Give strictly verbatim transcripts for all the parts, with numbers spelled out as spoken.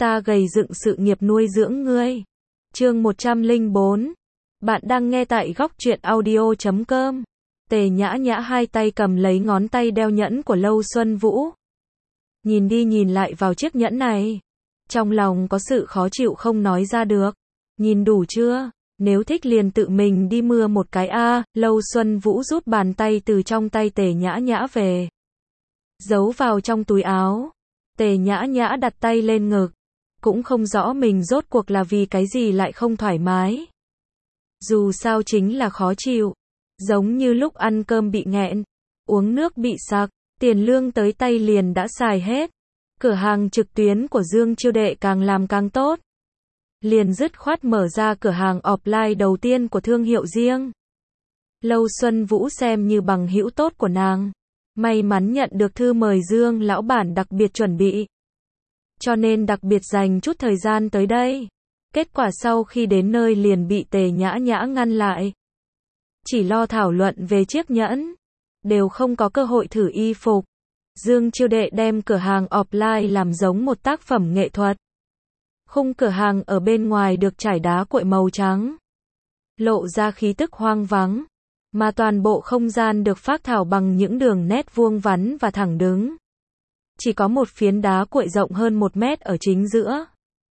ta gầy dựng sự nghiệp nuôi dưỡng ngươi. Chương một trăm lẻ bốn. Bạn đang nghe tại góc truyện audio chấm com. Tề Nhã Nhã hai tay cầm lấy ngón tay đeo nhẫn của Lâu Xuân Vũ. Nhìn đi nhìn lại vào chiếc nhẫn này. Trong lòng có sự khó chịu không nói ra được. Nhìn đủ chưa? Nếu thích liền tự mình đi mưa một cái a. À. Lâu Xuân Vũ rút bàn tay từ trong tay Tề Nhã Nhã về. Giấu vào trong túi áo. Tề Nhã Nhã đặt tay lên ngực. Cũng không rõ mình rốt cuộc là vì cái gì lại không thoải mái. Dù sao chính là khó chịu. Giống như lúc ăn cơm bị nghẹn, uống nước bị sặc, tiền lương tới tay liền đã xài hết. Cửa hàng trực tuyến của Dương Chiêu Đệ càng làm càng tốt. Liền dứt khoát mở ra cửa hàng offline đầu tiên của thương hiệu riêng. Lâu Xuân Vũ xem như bằng hữu tốt của nàng. May mắn nhận được thư mời Dương lão bản đặc biệt chuẩn bị. Cho nên đặc biệt dành chút thời gian tới đây. Kết quả sau khi đến nơi liền bị Tề Nhã Nhã ngăn lại. Chỉ lo thảo luận về chiếc nhẫn. Đều không có cơ hội thử y phục. Dương Chiêu Đệ đem cửa hàng offline làm giống một tác phẩm nghệ thuật. Khung cửa hàng ở bên ngoài được trải đá cuội màu trắng. Lộ ra khí tức hoang vắng. Mà toàn bộ không gian được phác thảo bằng những đường nét vuông vắn và thẳng đứng. Chỉ có một phiến đá cuội rộng hơn một mét ở chính giữa.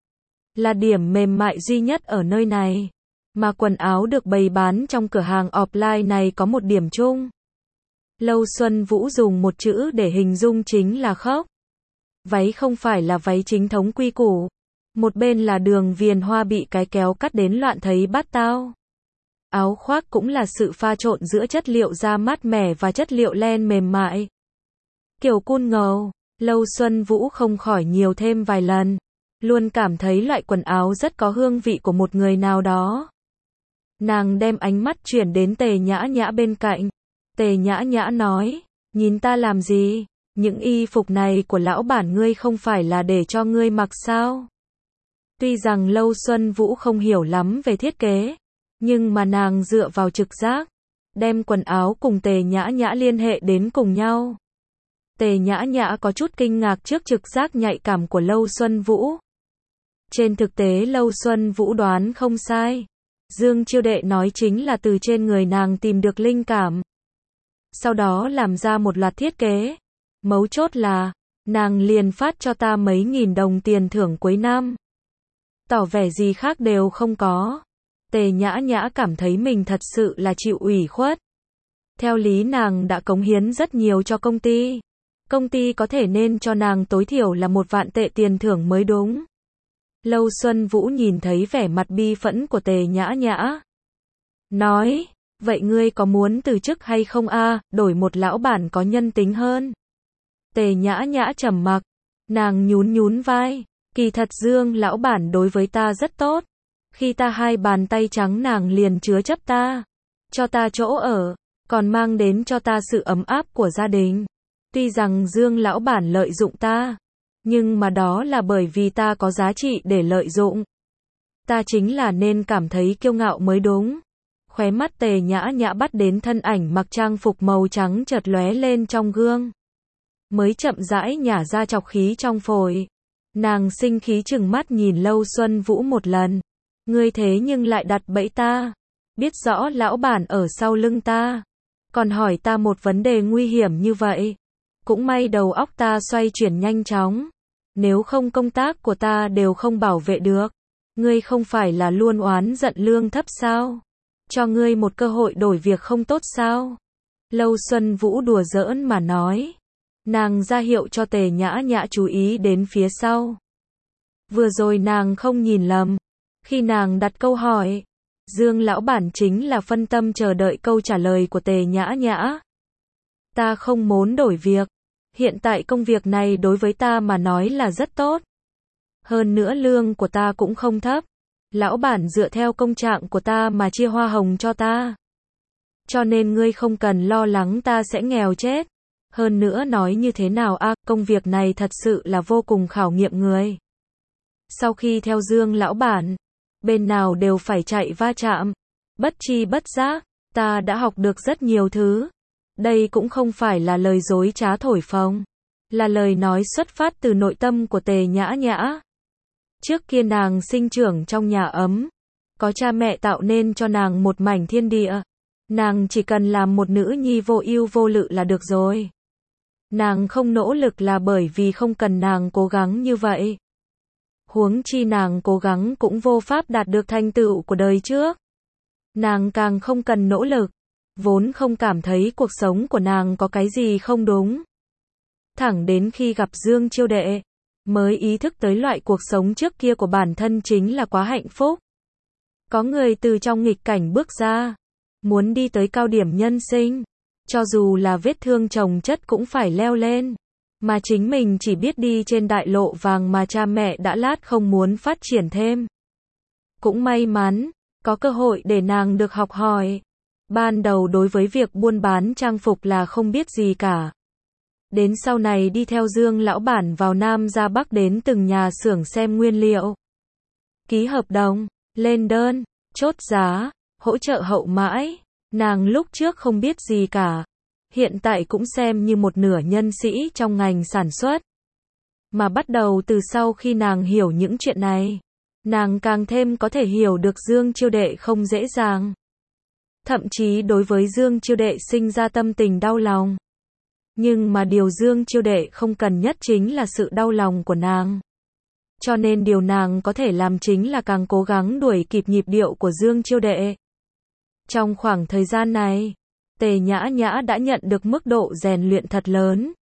Là điểm mềm mại duy nhất ở nơi này. Mà quần áo được bày bán trong cửa hàng offline này có một điểm chung. Lâu Xuân Vũ dùng một chữ để hình dung chính là khốc. Váy không phải là váy chính thống quy củ. Một bên là đường viền hoa bị cái kéo cắt đến loạn thấy bát tao. Áo khoác cũng là sự pha trộn giữa chất liệu da mát mẻ và chất liệu len mềm mại. Kiểu cool ngầu, Lâu Xuân Vũ không khỏi nhiều thêm vài lần. Luôn cảm thấy loại quần áo rất có hương vị của một người nào đó. Nàng đem ánh mắt chuyển đến Tề Nhã Nhã bên cạnh. Tề Nhã Nhã nói, nhìn ta làm gì? Những y phục này của lão bản ngươi không phải là để cho ngươi mặc sao? Tuy rằng Lâu Xuân Vũ không hiểu lắm về thiết kế, nhưng mà nàng dựa vào trực giác, đem quần áo cùng Tề Nhã Nhã liên hệ đến cùng nhau. Tề Nhã Nhã có chút kinh ngạc trước trực giác nhạy cảm của Lâu Xuân Vũ. Trên thực tế Lâu Xuân Vũ đoán không sai. Dương Chiêu Đệ nói chính là từ trên người nàng tìm được linh cảm. Sau đó làm ra một loạt thiết kế. Mấu chốt là, nàng liền phát cho ta mấy nghìn đồng tiền thưởng cuối năm. Tỏ vẻ gì khác đều không có. Tề Nhã Nhã cảm thấy mình thật sự là chịu ủy khuất. Theo lý nàng đã cống hiến rất nhiều cho công ty. Công ty có thể nên cho nàng tối thiểu là một vạn tệ tiền thưởng mới đúng. Lâu Xuân Vũ nhìn thấy vẻ mặt bi phẫn của Tề Nhã Nhã. Nói, vậy ngươi có muốn từ chức hay không a? À, đổi một lão bản có nhân tính hơn. Tề Nhã Nhã trầm mặc. Nàng nhún nhún vai. Kỳ thật Dương lão bản đối với ta rất tốt. Khi ta hai bàn tay trắng nàng liền chứa chấp ta. Cho ta chỗ ở. Còn mang đến cho ta sự ấm áp của gia đình. Tuy rằng Dương lão bản lợi dụng ta. Nhưng mà đó là bởi vì ta có giá trị để lợi dụng. Ta chính là nên cảm thấy kiêu ngạo mới đúng. Khóe mắt Tề Nhã Nhã bắt đến thân ảnh mặc trang phục màu trắng chợt lóe lên trong gương. Mới chậm rãi nhả ra trọc khí trong phổi. Nàng sinh khí trừng mắt nhìn Lâu Xuân Vũ một lần. Ngươi thế nhưng lại đặt bẫy ta. Biết rõ lão bản ở sau lưng ta. Còn hỏi ta một vấn đề nguy hiểm như vậy. Cũng may đầu óc ta xoay chuyển nhanh chóng. Nếu không công tác của ta đều không bảo vệ được. Ngươi không phải là luôn oán giận lương thấp sao? Cho ngươi một cơ hội đổi việc không tốt sao? Lâu Xuân Vũ đùa giỡn mà nói. Nàng ra hiệu cho Tề Nhã Nhã chú ý đến phía sau. Vừa rồi nàng không nhìn lầm. Khi nàng đặt câu hỏi, Dương lão bản chính là phân tâm chờ đợi câu trả lời của Tề Nhã Nhã. Ta không muốn đổi việc. Hiện tại công việc này đối với ta mà nói là rất tốt. Hơn nữa lương của ta cũng không thấp. Lão bản dựa theo công trạng của ta mà chia hoa hồng cho ta. Cho nên ngươi không cần lo lắng ta sẽ nghèo chết. Hơn nữa nói như thế nào a, à, công việc này thật sự là vô cùng khảo nghiệm người. Sau khi theo Dương lão bản, bên nào đều phải chạy va chạm. Bất chi bất giác, ta đã học được rất nhiều thứ. Đây cũng không phải là lời dối trá thổi phồng, là lời nói xuất phát từ nội tâm của Tề Nhã Nhã. Trước kia nàng sinh trưởng trong nhà ấm, có cha mẹ tạo nên cho nàng một mảnh thiên địa. Nàng chỉ cần làm một nữ nhi vô ưu vô lự là được rồi. Nàng không nỗ lực là bởi vì không cần nàng cố gắng như vậy. Huống chi nàng cố gắng cũng vô pháp đạt được thành tựu của đời trước. Nàng càng không cần nỗ lực, vốn không cảm thấy cuộc sống của nàng có cái gì không đúng. Thẳng đến khi gặp Dương Chiêu Đệ, mới ý thức tới loại cuộc sống trước kia của bản thân chính là quá hạnh phúc. Có người từ trong nghịch cảnh bước ra, muốn đi tới cao điểm nhân sinh, cho dù là vết thương chồng chất cũng phải leo lên, mà chính mình chỉ biết đi trên đại lộ vàng mà cha mẹ đã lát không muốn phát triển thêm. Cũng may mắn, có cơ hội để nàng được học hỏi. Ban đầu đối với việc buôn bán trang phục là không biết gì cả. Đến sau này đi theo Dương lão bản vào Nam ra Bắc đến từng nhà xưởng xem nguyên liệu, ký hợp đồng, lên đơn, chốt giá, hỗ trợ hậu mãi. Nàng lúc trước không biết gì cả, hiện tại cũng xem như một nửa nhân sĩ trong ngành sản xuất. Mà bắt đầu từ sau khi nàng hiểu những chuyện này, nàng càng thêm có thể hiểu được Dương Chiêu Đệ không dễ dàng. Thậm chí đối với Dương Chiêu Đệ sinh ra tâm tình đau lòng. Nhưng mà điều Dương Chiêu Đệ không cần nhất chính là sự đau lòng của nàng. Cho nên điều nàng có thể làm chính là càng cố gắng đuổi kịp nhịp điệu của Dương Chiêu Đệ. Trong khoảng thời gian này, Tề Nhã Nhã đã nhận được mức độ rèn luyện thật lớn.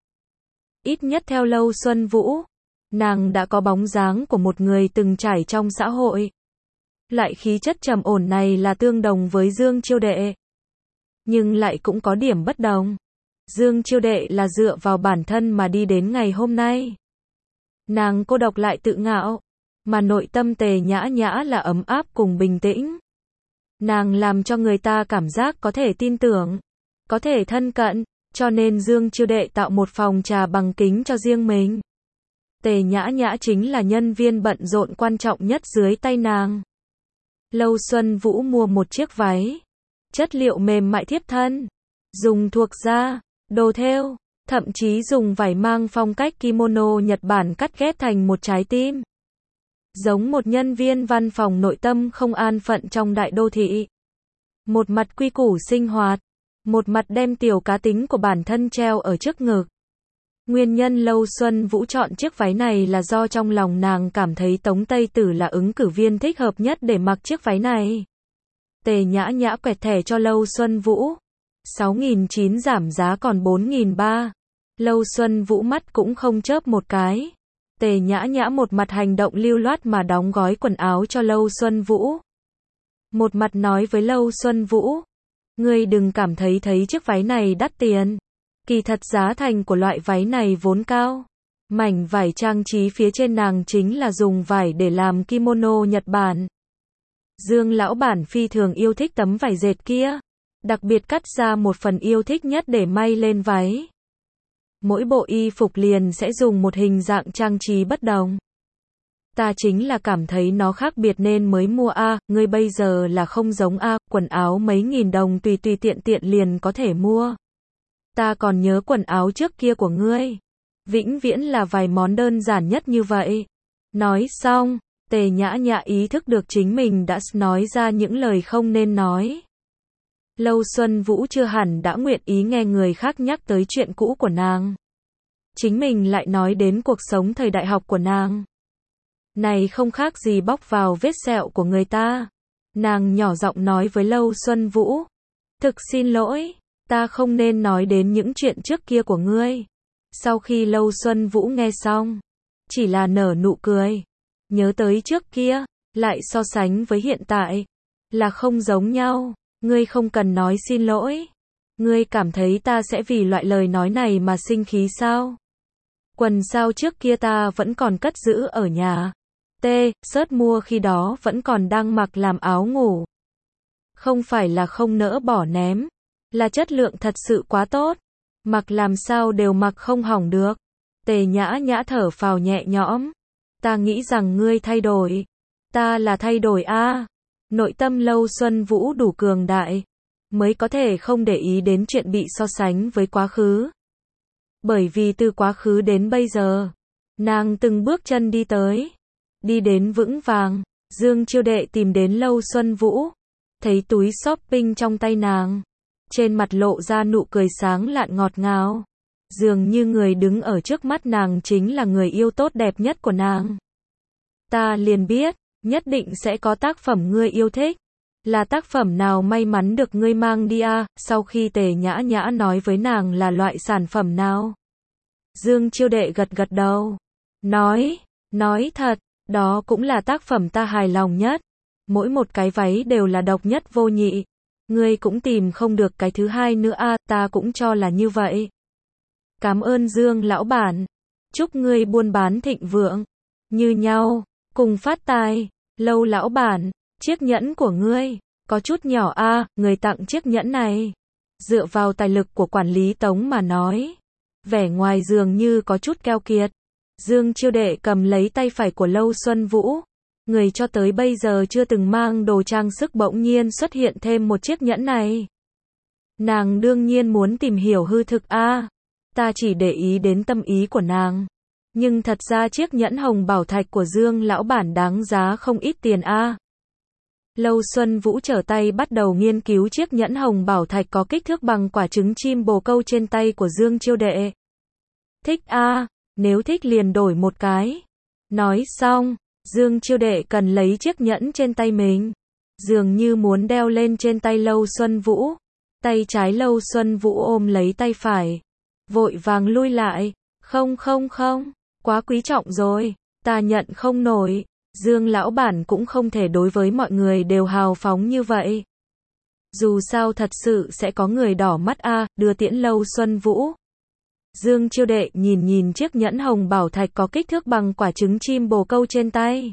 Ít nhất theo Lâu Xuân Vũ, nàng đã có bóng dáng của một người từng trải trong xã hội. Loại khí chất trầm ổn này là tương đồng với Dương Chiêu Đệ. Nhưng lại cũng có điểm bất đồng. Dương Chiêu Đệ là dựa vào bản thân mà đi đến ngày hôm nay. Nàng cô độc lại tự ngạo, mà nội tâm Tề Nhã Nhã là ấm áp cùng bình tĩnh. Nàng làm cho người ta cảm giác có thể tin tưởng, có thể thân cận, cho nên Dương Chiêu Đệ tạo một phòng trà bằng kính cho riêng mình. Tề Nhã Nhã chính là nhân viên bận rộn quan trọng nhất dưới tay nàng. Lâu Xuân Vũ mua một chiếc váy, chất liệu mềm mại thiếp thân, dùng thuộc da, đồ thêu, thậm chí dùng vải mang phong cách kimono Nhật Bản cắt ghép thành một trái tim. Giống một nhân viên văn phòng nội tâm không an phận trong đại đô thị. Một mặt quy củ sinh hoạt, một mặt đem tiểu cá tính của bản thân treo ở trước ngực. Nguyên nhân Lâu Xuân Vũ chọn chiếc váy này là do trong lòng nàng cảm thấy Tống Tây Tử là ứng cử viên thích hợp nhất để mặc chiếc váy này. Tề Nhã Nhã quẹt thẻ cho Lâu Xuân Vũ. sáu nghìn chín trăm giảm giá còn bốn nghìn ba trăm. Lâu Xuân Vũ mắt cũng không chớp một cái. Tề Nhã Nhã một mặt hành động lưu loát mà đóng gói quần áo cho Lâu Xuân Vũ. Một mặt nói với Lâu Xuân Vũ, ngươi đừng cảm thấy thấy chiếc váy này đắt tiền. Kỳ thật giá thành của loại váy này vốn cao. Mảnh vải trang trí phía trên nàng chính là dùng vải để làm kimono Nhật Bản. Dương lão bản phi thường yêu thích tấm vải dệt kia. Đặc biệt cắt ra một phần yêu thích nhất để may lên váy. Mỗi bộ y phục liền sẽ dùng một hình dạng trang trí bất đồng. Ta chính là cảm thấy nó khác biệt nên mới mua a, ngươi bây giờ là không giống a, quần áo mấy nghìn đồng tùy tùy tiện tiện liền có thể mua. Ta còn nhớ quần áo trước kia của ngươi. Vĩnh viễn là vài món đơn giản nhất như vậy. Nói xong, Tề Nhã Nhã ý thức được chính mình đã nói ra những lời không nên nói. Lâu Xuân Vũ chưa hẳn đã nguyện ý nghe người khác nhắc tới chuyện cũ của nàng. Chính mình lại nói đến cuộc sống thời đại học của nàng. Này không khác gì bóc vào vết sẹo của người ta. Nàng nhỏ giọng nói với Lâu Xuân Vũ. Thực xin lỗi, ta không nên nói đến những chuyện trước kia của ngươi. Sau khi Lâu Xuân Vũ nghe xong, chỉ là nở nụ cười. Nhớ tới trước kia, lại so sánh với hiện tại, là không giống nhau. Ngươi không cần nói xin lỗi. Ngươi cảm thấy ta sẽ vì loại lời nói này mà sinh khí sao? Quần sao trước kia ta vẫn còn cất giữ ở nhà. T, sớt mua khi đó vẫn còn đang mặc làm áo ngủ. Không phải là không nỡ bỏ ném, là chất lượng thật sự quá tốt. Mặc làm sao đều mặc không hỏng được. Tề Nhã Nhã thở phào nhẹ nhõm. Ta nghĩ rằng ngươi thay đổi. Ta là thay đổi a. Nội tâm Lâu Xuân Vũ đủ cường đại, mới có thể không để ý đến chuyện bị so sánh với quá khứ. Bởi vì từ quá khứ đến bây giờ, nàng từng bước chân đi tới, Đi đến vững vàng, Dương Chiêu Đệ tìm đến Lâu Xuân Vũ, thấy túi shopping trong tay nàng, trên mặt lộ ra nụ cười sáng lạn ngọt ngào, dường như người đứng ở trước mắt nàng chính là người yêu tốt đẹp nhất của nàng. Ta liền biết, nhất định sẽ có tác phẩm ngươi yêu thích. Là tác phẩm nào may mắn được ngươi mang đi à? Sau khi Tề Nhã Nhã nói với nàng là loại sản phẩm nào, Dương Chiêu Đệ gật gật đầu, nói, nói thật, đó cũng là tác phẩm ta hài lòng nhất. Mỗi một cái váy đều là độc nhất vô nhị. Ngươi cũng tìm không được cái thứ hai nữa à? Ta cũng cho là như vậy. Cảm ơn Dương lão bản. Chúc ngươi buôn bán thịnh vượng. Như nhau, cùng phát tài. Lâu lão bản, chiếc nhẫn của ngươi, có chút nhỏ a à, người tặng chiếc nhẫn này. Dựa vào tài lực của quản lý Tống mà nói, vẻ ngoài dường như có chút keo kiệt. Dương Chiêu Đệ cầm lấy tay phải của Lâu Xuân Vũ. Người cho tới bây giờ chưa từng mang đồ trang sức bỗng nhiên xuất hiện thêm một chiếc nhẫn này. Nàng đương nhiên muốn tìm hiểu hư thực a à, ta chỉ để ý đến tâm ý của nàng. Nhưng thật ra chiếc nhẫn hồng bảo thạch của Dương lão bản đáng giá không ít tiền a à. Lâu Xuân Vũ trở tay bắt đầu nghiên cứu chiếc nhẫn hồng bảo thạch có kích thước bằng quả trứng chim bồ câu trên tay của Dương Chiêu Đệ. Thích a à, nếu thích liền đổi một cái. Nói xong, Dương Chiêu Đệ cần lấy chiếc nhẫn trên tay mình, dường như muốn đeo lên trên tay Lâu Xuân Vũ. Tay trái Lâu Xuân Vũ ôm lấy tay phải, vội vàng lui lại. Không không không, quá quý trọng rồi, ta nhận không nổi. Dương lão bản cũng không thể đối với mọi người đều hào phóng như vậy. Dù sao thật sự sẽ có người đỏ mắt a à, đưa tiễn Lâu Xuân Vũ. Dương Chiêu Đệ nhìn nhìn chiếc nhẫn hồng bảo thạch có kích thước bằng quả trứng chim bồ câu trên tay.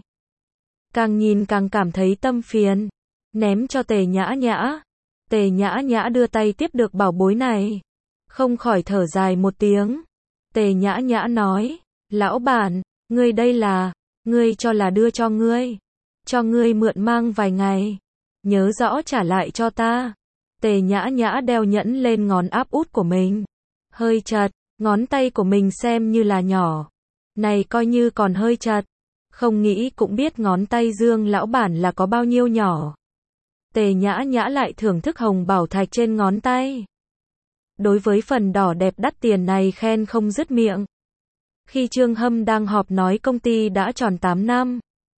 Càng nhìn càng cảm thấy tâm phiền. Ném cho Tề Nhã Nhã. Tề Nhã Nhã đưa tay tiếp được bảo bối này, không khỏi thở dài một tiếng. Tề Nhã Nhã nói, lão bản, ngươi đây là, ngươi cho là đưa cho ngươi. Cho ngươi mượn mang vài ngày. Nhớ rõ trả lại cho ta. Tề Nhã Nhã đeo nhẫn lên ngón áp út của mình. Hơi chật, ngón tay của mình xem như là nhỏ. Này coi như còn hơi chật. Không nghĩ cũng biết ngón tay Dương lão bản là có bao nhiêu nhỏ. Tề Nhã Nhã lại thưởng thức hồng bảo thạch trên ngón tay. Đối với phần đỏ đẹp đắt tiền này khen không dứt miệng. Khi Trương Hâm đang họp nói công ty đã tròn tám năm.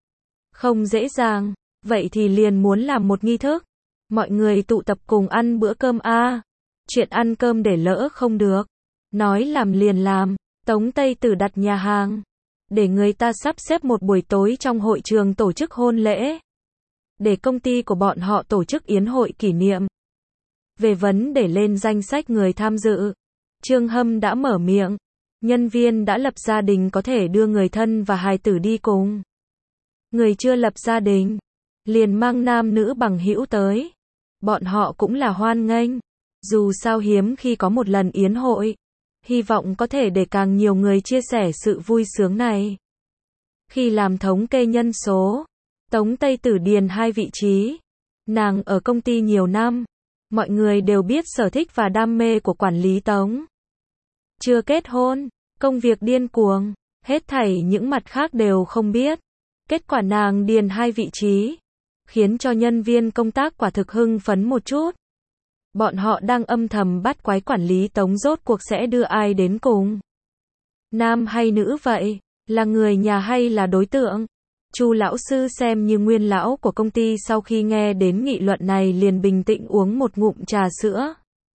Không dễ dàng, vậy thì liền muốn làm một nghi thức. Mọi người tụ tập cùng ăn bữa cơm a à. Chuyện ăn cơm để lỡ không được. Nói làm liền làm, Tống Tây Tử đặt nhà hàng. Để người ta sắp xếp một buổi tối trong hội trường tổ chức hôn lễ. Để công ty của bọn họ tổ chức yến hội kỷ niệm. Về vấn để lên danh sách người tham dự, Trương Hâm đã mở miệng. Nhân viên đã lập gia đình có thể đưa người thân và hài tử đi cùng. Người chưa lập gia đình, liền mang nam nữ bằng hữu tới. Bọn họ cũng là hoan nghênh. Dù sao hiếm khi có một lần yến hội. Hy vọng có thể để càng nhiều người chia sẻ sự vui sướng này. Khi làm thống kê nhân số, Tống Tây Tử điền hai vị trí. Nàng ở công ty nhiều năm. Mọi người đều biết sở thích và đam mê của quản lý Tống. Chưa kết hôn, công việc điên cuồng, hết thảy những mặt khác đều không biết. Kết quả nàng điền hai vị trí, khiến cho nhân viên công tác quả thực hưng phấn một chút. Bọn họ đang âm thầm bắt quái quản lý Tống rốt cuộc sẽ đưa ai đến cùng. Nam hay nữ vậy? Là người nhà hay là đối tượng? Chu lão sư xem như nguyên lão của công ty sau khi nghe đến nghị luận này liền bình tĩnh uống một ngụm trà sữa.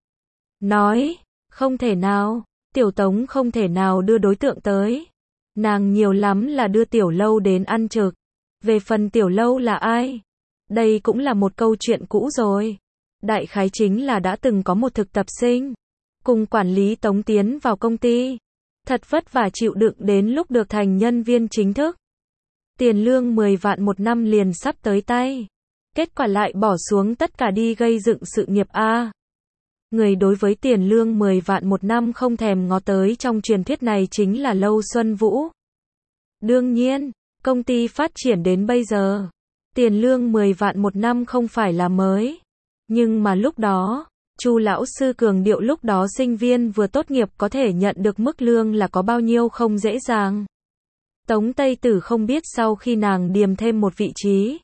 Nói, không thể nào, Tiểu Tống không thể nào đưa đối tượng tới. Nàng nhiều lắm là đưa Tiểu Lâu đến ăn trực. Về phần Tiểu Lâu là ai? Đây cũng là một câu chuyện cũ rồi. Đại khái chính là đã từng có một thực tập sinh. Cùng quản lý Tống tiến vào công ty. Thật vất vả chịu đựng đến lúc được thành nhân viên chính thức. Tiền lương mười vạn một năm liền sắp tới tay. Kết quả lại bỏ xuống tất cả đi gây dựng sự nghiệp a. Người đối với tiền lương mười vạn một năm không thèm ngó tới trong truyền thuyết này chính là Lâu Xuân Vũ. Đương nhiên, công ty phát triển đến bây giờ, tiền lương mười vạn một năm không phải là mới. Nhưng mà lúc đó, Chu lão sư cường điệu lúc đó sinh viên vừa tốt nghiệp có thể nhận được mức lương là có bao nhiêu không dễ dàng. Tống Tây Tử không biết sau khi nàng điềm thêm một vị trí,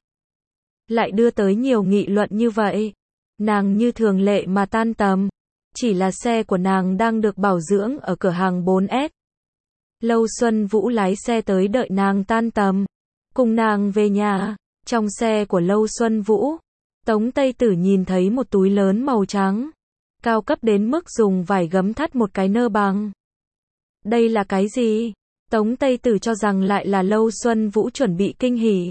lại đưa tới nhiều nghị luận như vậy. Nàng như thường lệ mà tan tầm. Chỉ là xe của nàng đang được bảo dưỡng ở cửa hàng bốn S. Lâu Xuân Vũ lái xe tới đợi nàng tan tầm, cùng nàng về nhà. Trong xe của Lâu Xuân Vũ, Tống Tây Tử nhìn thấy một túi lớn màu trắng, cao cấp đến mức dùng vải gấm thắt một cái nơ bằng. Đây là cái gì? Tống Tây Tử cho rằng lại là Lâu Xuân Vũ chuẩn bị kinh hỉ,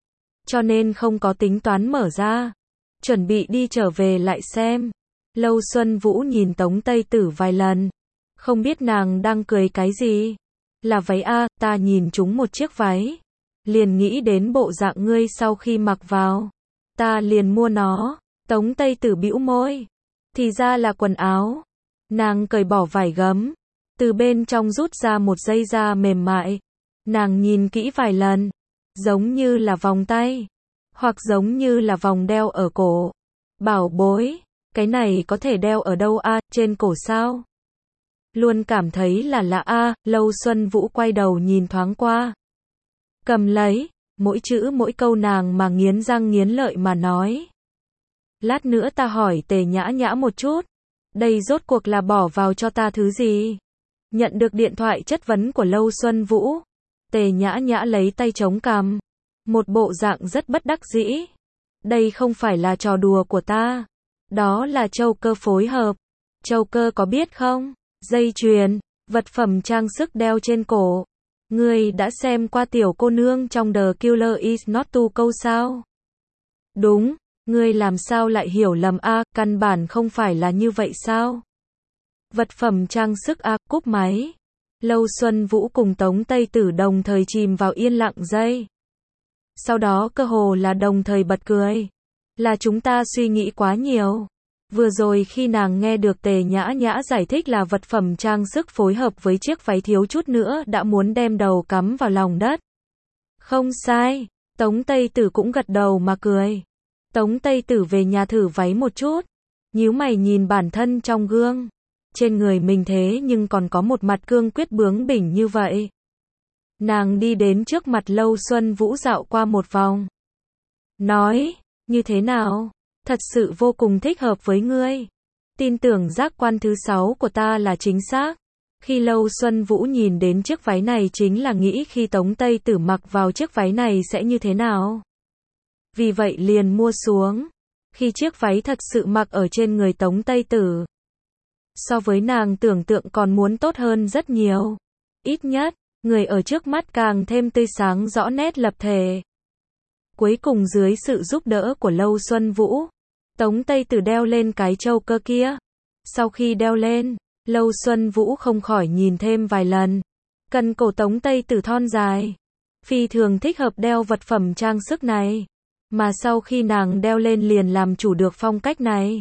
cho nên không có tính toán mở ra, chuẩn bị đi trở về lại xem. Lâu Xuân Vũ nhìn Tống Tây Tử vài lần, không biết nàng đang cười cái gì. Là váy a, ta nhìn chúng một chiếc váy, liền nghĩ đến bộ dạng ngươi sau khi mặc vào, ta liền mua nó. Tống Tây Tử bĩu môi, thì ra là quần áo. Nàng cởi bỏ vải gấm, từ bên trong rút ra một dây da mềm mại. Nàng nhìn kỹ vài lần, giống như là vòng tay, hoặc giống như là vòng đeo ở cổ. Bảo bối, cái này có thể đeo ở đâu a, à, trên cổ sao? Luôn cảm thấy là lạ a. À. Lâu Xuân Vũ quay đầu nhìn thoáng qua, cầm lấy, mỗi chữ mỗi câu nàng mà nghiến răng nghiến lợi mà nói. Lát nữa ta hỏi Tề Nhã Nhã một chút, đây rốt cuộc là bỏ vào cho ta thứ gì? Nhận được điện thoại chất vấn của Lâu Xuân Vũ, Tề Nhã Nhã lấy tay chống cằm, một bộ dạng rất bất đắc dĩ. Đây không phải là trò đùa của ta, đó là châu cơ phối hợp. Châu cơ có biết không? Dây chuyền, vật phẩm trang sức đeo trên cổ. Ngươi đã xem qua tiểu cô nương trong The Killer Is Not To câu sao? Đúng, ngươi làm sao lại hiểu lầm a, à, căn bản không phải là như vậy sao? Vật phẩm trang sức a, à, cúp máy. Lâu Xuân Vũ cùng Tống Tây Tử đồng thời chìm vào yên lặng giây. Sau đó cơ hồ là đồng thời bật cười. Là chúng ta suy nghĩ quá nhiều. Vừa rồi khi nàng nghe được Tề Nhã Nhã giải thích là vật phẩm trang sức phối hợp với chiếc váy thiếu chút nữa đã muốn đem đầu cắm vào lòng đất. Không sai, Tống Tây Tử cũng gật đầu mà cười. Tống Tây Tử về nhà thử váy một chút, nhíu mày nhìn bản thân trong gương. Trên người mình thế nhưng còn có một mặt cương quyết bướng bỉnh như vậy. Nàng đi đến trước mặt Lâu Xuân Vũ dạo qua một vòng. Nói, như thế nào? Thật sự vô cùng thích hợp với ngươi. Tin tưởng giác quan thứ sáu của ta là chính xác. Khi Lâu Xuân Vũ nhìn đến chiếc váy này chính là nghĩ khi Tống Tây Tử mặc vào chiếc váy này sẽ như thế nào. Vì vậy liền mua xuống. Khi chiếc váy thật sự mặc ở trên người Tống Tây Tử, so với nàng tưởng tượng còn muốn tốt hơn rất nhiều. Ít nhất, người ở trước mắt càng thêm tươi sáng rõ nét lập thể. Cuối cùng dưới sự giúp đỡ của Lâu Xuân Vũ, Tống Tây Tử đeo lên cái châu cơ kia. Sau khi đeo lên, Lâu Xuân Vũ không khỏi nhìn thêm vài lần. Cần cổ Tống Tây Tử thon dài, phi thường thích hợp đeo vật phẩm trang sức này. Mà sau khi nàng đeo lên liền làm chủ được phong cách này.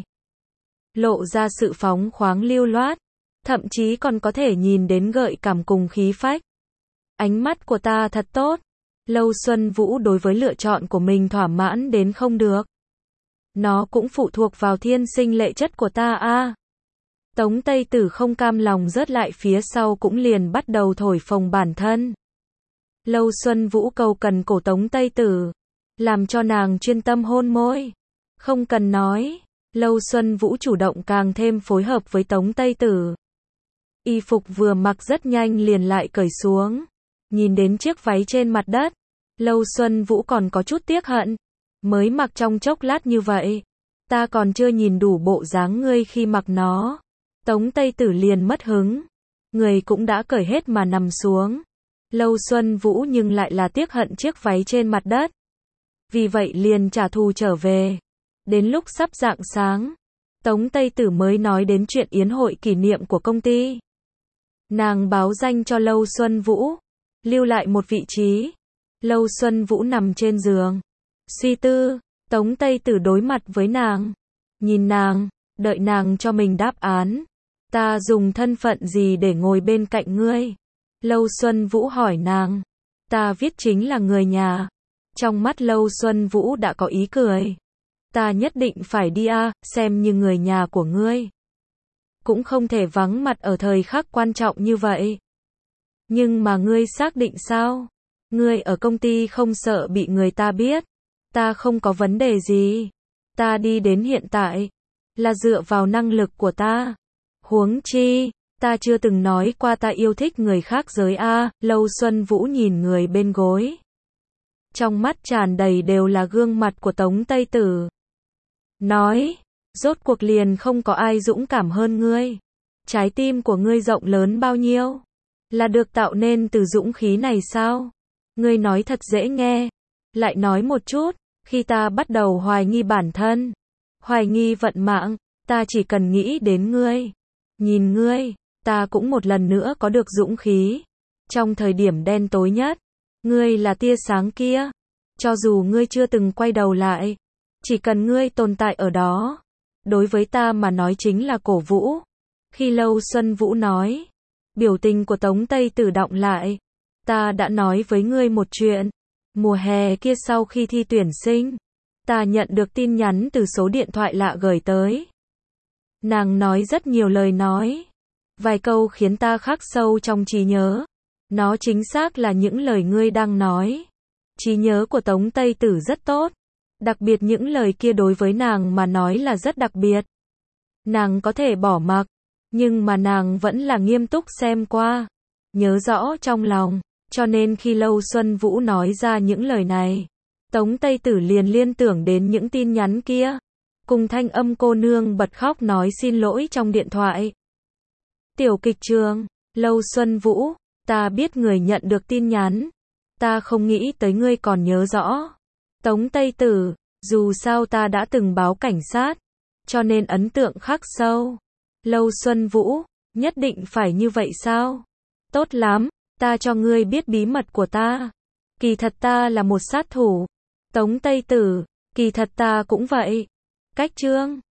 Lộ ra sự phóng khoáng lưu loát, thậm chí còn có thể nhìn đến gợi cảm cùng khí phách. Ánh mắt của ta thật tốt. Lâu Xuân Vũ đối với lựa chọn của mình thỏa mãn đến không được. Nó cũng phụ thuộc vào thiên sinh lệ chất của ta a. À. Tống Tây Tử không cam lòng rớt lại phía sau cũng liền bắt đầu thổi phồng bản thân. Lâu Xuân Vũ cầu cần cổ Tống Tây Tử, làm cho nàng chuyên tâm hôn môi. Không cần nói, Lâu Xuân Vũ chủ động càng thêm phối hợp với Tống Tây Tử. Y phục vừa mặc rất nhanh liền lại cởi xuống. Nhìn đến chiếc váy trên mặt đất, Lâu Xuân Vũ còn có chút tiếc hận. Mới mặc trong chốc lát như vậy, ta còn chưa nhìn đủ bộ dáng ngươi khi mặc nó. Tống Tây Tử liền mất hứng. Người cũng đã cởi hết mà nằm xuống. Lâu Xuân Vũ nhưng lại là tiếc hận chiếc váy trên mặt đất. Vì vậy liền trả thù trở về. Đến lúc sắp rạng sáng, Tống Tây Tử mới nói đến chuyện yến hội kỷ niệm của công ty. Nàng báo danh cho Lâu Xuân Vũ, lưu lại một vị trí. Lâu Xuân Vũ nằm trên giường, suy tư. Tống Tây Tử đối mặt với nàng, nhìn nàng, đợi nàng cho mình đáp án. Ta dùng thân phận gì để ngồi bên cạnh ngươi? Lâu Xuân Vũ hỏi nàng. Ta viết chính là người nhà. Trong mắt Lâu Xuân Vũ đã có ý cười. Ta nhất định phải đi a, à, xem như người nhà của ngươi. Cũng không thể vắng mặt ở thời khắc quan trọng như vậy. Nhưng mà ngươi xác định sao? Ngươi ở công ty không sợ bị người ta biết? Ta không có vấn đề gì. Ta đi đến hiện tại là dựa vào năng lực của ta. Huống chi, ta chưa từng nói qua ta yêu thích người khác giới a. Lâu Xuân Vũ nhìn người bên gối. Trong mắt tràn đầy đều là gương mặt của Tống Tây Tử. Nói, rốt cuộc liền không có ai dũng cảm hơn ngươi. Trái tim của ngươi rộng lớn bao nhiêu? Là được tạo nên từ dũng khí này sao? Ngươi nói thật dễ nghe. Lại nói một chút, khi ta bắt đầu hoài nghi bản thân, hoài nghi vận mạng, ta chỉ cần nghĩ đến ngươi. Nhìn ngươi, ta cũng một lần nữa có được dũng khí. Trong thời điểm đen tối nhất, ngươi là tia sáng kia. Cho dù ngươi chưa từng quay đầu lại, chỉ cần ngươi tồn tại ở đó, đối với ta mà nói chính là cổ vũ. Khi Lâu Xuân Vũ nói, biểu tình của Tống Tây Tử đọng lại. Ta đã nói với ngươi một chuyện. Mùa hè kia sau khi thi tuyển sinh, ta nhận được tin nhắn từ số điện thoại lạ gửi tới. Nàng nói rất nhiều lời nói. Vài câu khiến ta khắc sâu trong trí nhớ. Nó chính xác là những lời ngươi đang nói. Trí nhớ của Tống Tây Tử rất tốt. Đặc biệt những lời kia đối với nàng mà nói là rất đặc biệt. Nàng có thể bỏ mặc, nhưng mà nàng vẫn là nghiêm túc xem qua, nhớ rõ trong lòng. Cho nên khi Lâu Xuân Vũ nói ra những lời này, Tống Tây Tử liền liên tưởng đến những tin nhắn kia. Cùng thanh âm cô nương bật khóc nói xin lỗi trong điện thoại. Tiểu kịch trường, Lâu Xuân Vũ, ta biết người nhận được tin nhắn. Ta không nghĩ tới ngươi còn nhớ rõ. Tống Tây Tử, dù sao ta đã từng báo cảnh sát, cho nên ấn tượng khắc sâu. Lâu Xuân Vũ, nhất định phải như vậy sao? Tốt lắm, ta cho ngươi biết bí mật của ta. Kỳ thật ta là một sát thủ. Tống Tây Tử, kỳ thật ta cũng vậy. Cách chương